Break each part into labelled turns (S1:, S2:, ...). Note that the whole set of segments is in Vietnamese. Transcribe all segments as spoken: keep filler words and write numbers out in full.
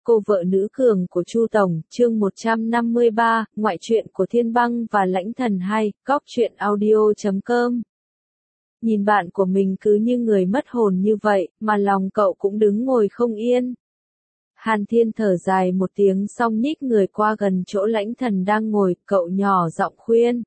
S1: Cô vợ nữ cường của Chu Tổng, chương một trăm năm mươi ba, ngoại truyện của Thiên Băng và Lãnh Thần hai, góc truyện audio chấm com. Nhìn bạn của mình cứ như người mất hồn như vậy, mà lòng cậu cũng đứng ngồi không yên. Hàn Thiên thở dài một tiếng xong nhích người qua gần chỗ Lãnh Thần đang ngồi, cậu nhỏ giọng khuyên.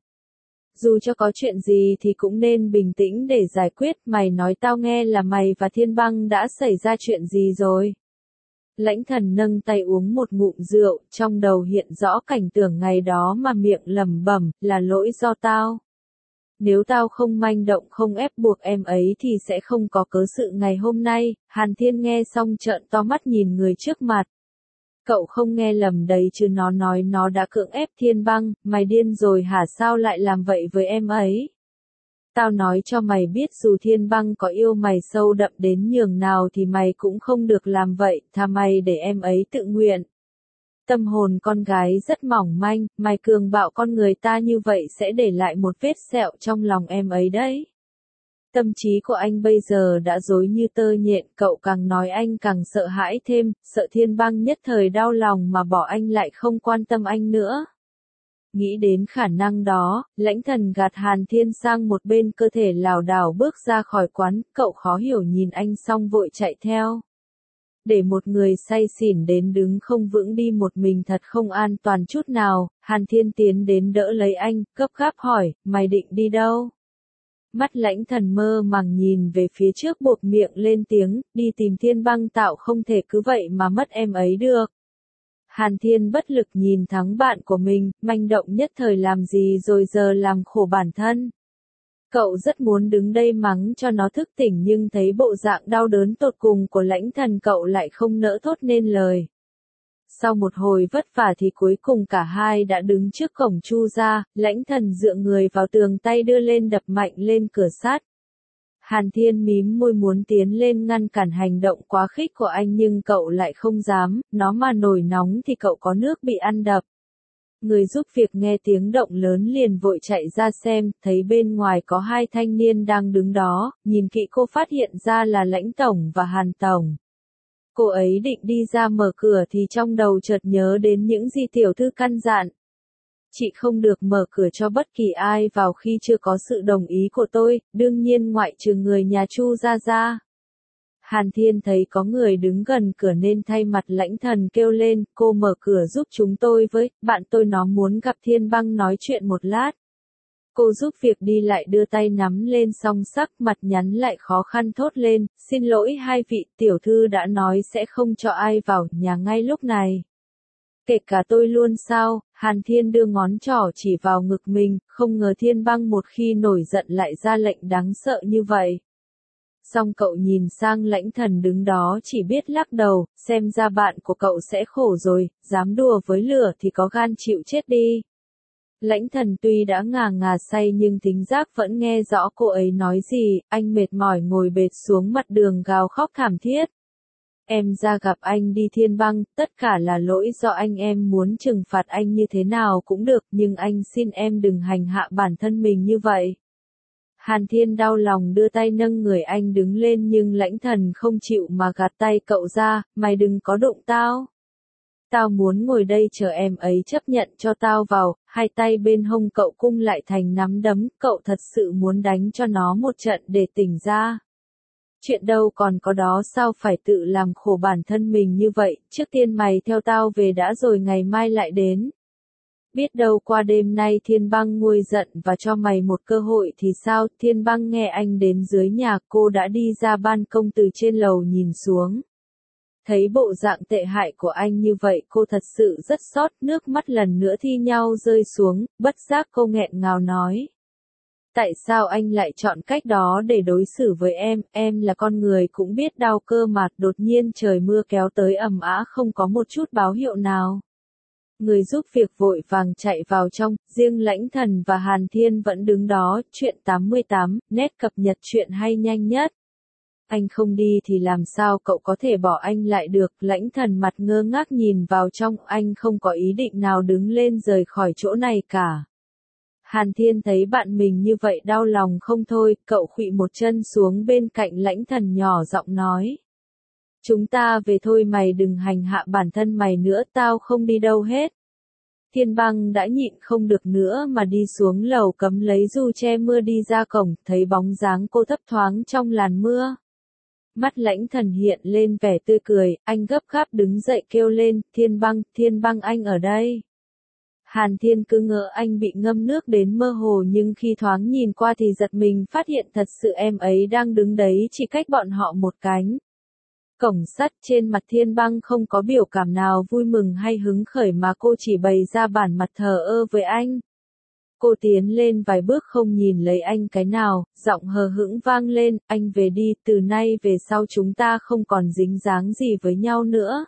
S1: Dù cho có chuyện gì thì cũng nên bình tĩnh để giải quyết, mày nói tao nghe là mày và Thiên Băng đã xảy ra chuyện gì rồi. Lãnh Thần nâng tay uống một ngụm rượu, trong đầu hiện rõ cảnh tượng ngày đó mà miệng lẩm bẩm, là lỗi do tao. Nếu tao không manh động không ép buộc em ấy thì sẽ không có cớ sự ngày hôm nay. Hàn Thiên nghe xong trợn to mắt nhìn người trước mặt. Cậu không nghe lầm đấy chứ, nó nói nó đã cưỡng ép Thiên Băng, mày điên rồi hả, sao lại làm vậy với em ấy? Tao nói cho mày biết dù Thiên Băng có yêu mày sâu đậm đến nhường nào thì mày cũng không được làm vậy, thà mày để em ấy tự nguyện. Tâm hồn con gái rất mỏng manh, mày cường bạo con người ta như vậy sẽ để lại một vết sẹo trong lòng em ấy đấy. Tâm trí của anh bây giờ đã rối như tơ nhện, cậu càng nói anh càng sợ hãi thêm, sợ Thiên Băng nhất thời đau lòng mà bỏ anh lại không quan tâm anh nữa. Nghĩ đến khả năng đó, Lãnh Thần gạt Hàn Thiên sang một bên, cơ thể lảo đảo bước ra khỏi quán, cậu khó hiểu nhìn anh xong vội chạy theo. Để một người say xỉn đến đứng không vững đi một mình thật không an toàn chút nào. Hàn Thiên tiến đến đỡ lấy anh, gấp gáp hỏi, mày định đi đâu? Mắt Lãnh Thần mơ màng nhìn về phía trước, buộc miệng lên tiếng, đi tìm Thiên Băng, tạo không thể cứ vậy mà mất em ấy được. Hàn Thiên bất lực nhìn thắng bạn của mình, manh động nhất thời làm gì rồi giờ làm khổ bản thân. Cậu rất muốn đứng đây mắng cho nó thức tỉnh nhưng thấy bộ dạng đau đớn tột cùng của Lãnh Thần cậu lại không nỡ thốt nên lời. Sau một hồi vất vả thì cuối cùng cả hai đã đứng trước cổng Chu gia. Lãnh Thần dựa người vào tường, tay đưa lên đập mạnh lên cửa sắt. Hàn Thiên mím môi muốn tiến lên ngăn cản hành động quá khích của anh nhưng cậu lại không dám, nó mà nổi nóng thì cậu có nước bị ăn đập. Người giúp việc nghe tiếng động lớn liền vội chạy ra xem, thấy bên ngoài có hai thanh niên đang đứng đó, nhìn kỹ cô phát hiện ra là Lãnh Tổng và Hàn Tổng. Cô ấy định đi ra mở cửa thì trong đầu chợt nhớ đến những gì tiểu thư căn dặn. Chị không được mở cửa cho bất kỳ ai vào khi chưa có sự đồng ý của tôi, đương nhiên ngoại trừ người nhà Chu gia gia. Hàn Thiên thấy có người đứng gần cửa nên thay mặt Lãnh Thần kêu lên, cô mở cửa giúp chúng tôi với, bạn tôi nó muốn gặp Thiên Băng nói chuyện một lát. Cô giúp việc đi lại đưa tay nắm lên song sắc, mặt nhắn lại khó khăn thốt lên, xin lỗi hai vị, tiểu thư đã nói sẽ không cho ai vào nhà ngay lúc này. Kể cả tôi luôn sao? Hàn Thiên đưa ngón trỏ chỉ vào ngực mình, không ngờ Thiên Băng một khi nổi giận lại ra lệnh đáng sợ như vậy. Xong cậu nhìn sang Lãnh Thần đứng đó chỉ biết lắc đầu, xem ra bạn của cậu sẽ khổ rồi, dám đùa với lửa thì có gan chịu chết đi. Lãnh Thần tuy đã ngà ngà say nhưng thính giác vẫn nghe rõ cô ấy nói gì, anh mệt mỏi ngồi bệt xuống mặt đường gào khóc thảm thiết. Em ra gặp anh đi Thiên Băng, tất cả là lỗi do anh, em muốn trừng phạt anh như thế nào cũng được, nhưng anh xin em đừng hành hạ bản thân mình như vậy. Hàn Thiên đau lòng đưa tay nâng người anh đứng lên nhưng Lãnh Thần không chịu mà gạt tay cậu ra, mày đừng có đụng tao. Tao muốn ngồi đây chờ em ấy chấp nhận cho tao vào, hai tay bên hông cậu cung lại thành nắm đấm, cậu thật sự muốn đánh cho nó một trận để tỉnh ra. Chuyện đâu còn có đó, sao phải tự làm khổ bản thân mình như vậy, trước tiên mày theo tao về đã rồi ngày mai lại đến. Biết đâu qua đêm nay Thiên Băng nguôi giận và cho mày một cơ hội thì sao? Thiên Băng nghe anh đến dưới nhà, cô đã đi ra ban công từ trên lầu nhìn xuống. Thấy bộ dạng tệ hại của anh như vậy cô thật sự rất xót, nước mắt lần nữa thi nhau rơi xuống, bất giác cô nghẹn ngào nói. Tại sao anh lại chọn cách đó để đối xử với em, em là con người cũng biết đau cơ mà, đột nhiên trời mưa kéo tới ầm ĩ không có một chút báo hiệu nào. Người giúp việc vội vàng chạy vào trong, riêng Lãnh Thần và Hàn Thiên vẫn đứng đó. Chuyện tám mươi tám, nét cập nhật chuyện hay nhanh nhất. Anh không đi thì làm sao cậu có thể bỏ anh lại được? Lãnh Thần mặt ngơ ngác nhìn vào trong, anh không có ý định nào đứng lên rời khỏi chỗ này cả. Hàn Thiên thấy bạn mình như vậy đau lòng không thôi, cậu khuỵu một chân xuống bên cạnh Lãnh Thần nhỏ giọng nói. Chúng ta về thôi, mày đừng hành hạ bản thân mày nữa, tao không đi đâu hết. Thiên Băng đã nhịn không được nữa mà đi xuống lầu cấm lấy dù che mưa đi ra cổng, thấy bóng dáng cô thấp thoáng trong làn mưa. Mắt Lãnh Thần hiện lên vẻ tươi cười, anh gấp gáp đứng dậy kêu lên, Thiên Băng, Thiên Băng anh ở đây. Hàn Thiên cứ ngỡ anh bị ngâm nước đến mơ hồ, nhưng khi thoáng nhìn qua thì giật mình phát hiện thật sự em ấy đang đứng đấy chỉ cách bọn họ một cánh cổng sắt. Trên mặt Thiên Băng không có biểu cảm nào vui mừng hay hứng khởi mà cô chỉ bày ra bản mặt thờ ơ với anh. Cô tiến lên vài bước không nhìn lấy anh cái nào, giọng hờ hững vang lên, anh về đi, từ nay về sau chúng ta không còn dính dáng gì với nhau nữa.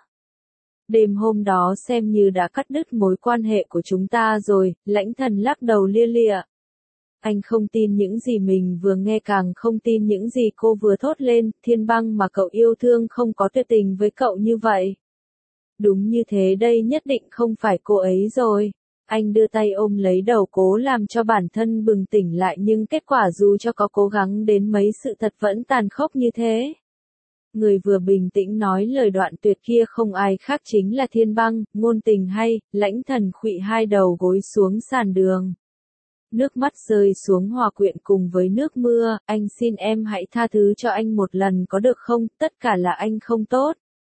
S1: Đêm hôm đó xem như đã cắt đứt mối quan hệ của chúng ta rồi, Lãnh Thần lắc đầu lia lịa. Anh không tin những gì mình vừa nghe, càng không tin những gì cô vừa thốt lên, Thiên Băng mà cậu yêu thương không có tuyệt tình với cậu như vậy. Đúng như thế, đây nhất định không phải cô ấy rồi. Anh đưa tay ôm lấy đầu cố làm cho bản thân bừng tỉnh lại, nhưng kết quả dù cho có cố gắng đến mấy sự thật vẫn tàn khốc như thế. Người vừa bình tĩnh nói lời đoạn tuyệt kia không ai khác chính là Thiên Băng. Ngôn tình hay, Lãnh Thần khuỵu hai đầu gối xuống sàn đường. Nước mắt rơi xuống hòa quyện cùng với nước mưa, anh xin em hãy tha thứ cho anh một lần có được không, tất cả là anh không tốt.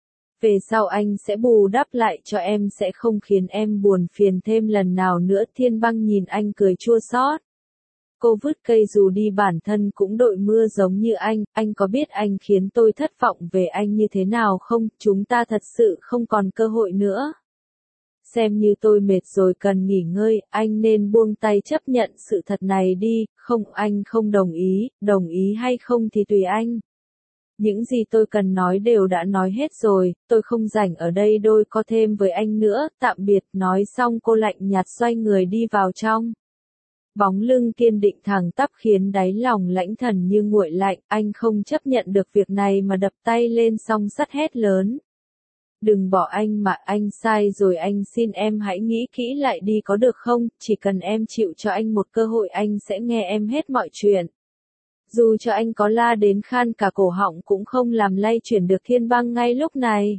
S1: Về sau anh sẽ bù đắp lại cho em, sẽ không khiến em buồn phiền thêm lần nào nữa. Thiên Băng nhìn anh cười chua xót. Cô vứt cây dù đi, bản thân cũng đội mưa giống như anh, anh có biết anh khiến tôi thất vọng về anh như thế nào không, chúng ta thật sự không còn cơ hội nữa. Xem như tôi mệt rồi, cần nghỉ ngơi, anh nên buông tay chấp nhận sự thật này đi, không anh không đồng ý, đồng ý hay không thì tùy anh. Những gì tôi cần nói đều đã nói hết rồi, tôi không rảnh ở đây đôi co thêm với anh nữa, tạm biệt. Nói xong cô lạnh nhạt xoay người đi vào trong. Bóng lưng kiên định thẳng tắp khiến đáy lòng Lãnh Thần như nguội lạnh, anh không chấp nhận được việc này mà đập tay lên song sắt hét lớn. Đừng bỏ anh mà, anh sai rồi, anh xin em hãy nghĩ kỹ lại đi có được không, chỉ cần em chịu cho anh một cơ hội anh sẽ nghe em hết mọi chuyện. Dù cho anh có la đến khan cả cổ họng cũng không làm lay chuyển được Thiên Băng ngay lúc này.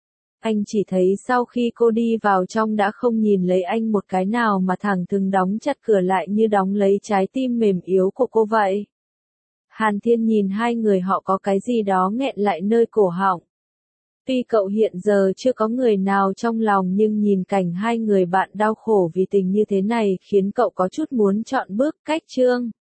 S1: Anh chỉ thấy sau khi cô đi vào trong đã không nhìn lấy anh một cái nào mà thẳng thừng đóng chặt cửa lại như đóng lấy trái tim mềm yếu của cô vậy. Hàn Thiên nhìn hai người họ có cái gì đó nghẹn lại nơi cổ họng. Tuy cậu hiện giờ chưa có người nào trong lòng, nhưng nhìn cảnh hai người bạn đau khổ vì tình như thế này khiến cậu có chút muốn chọn bước cách chương.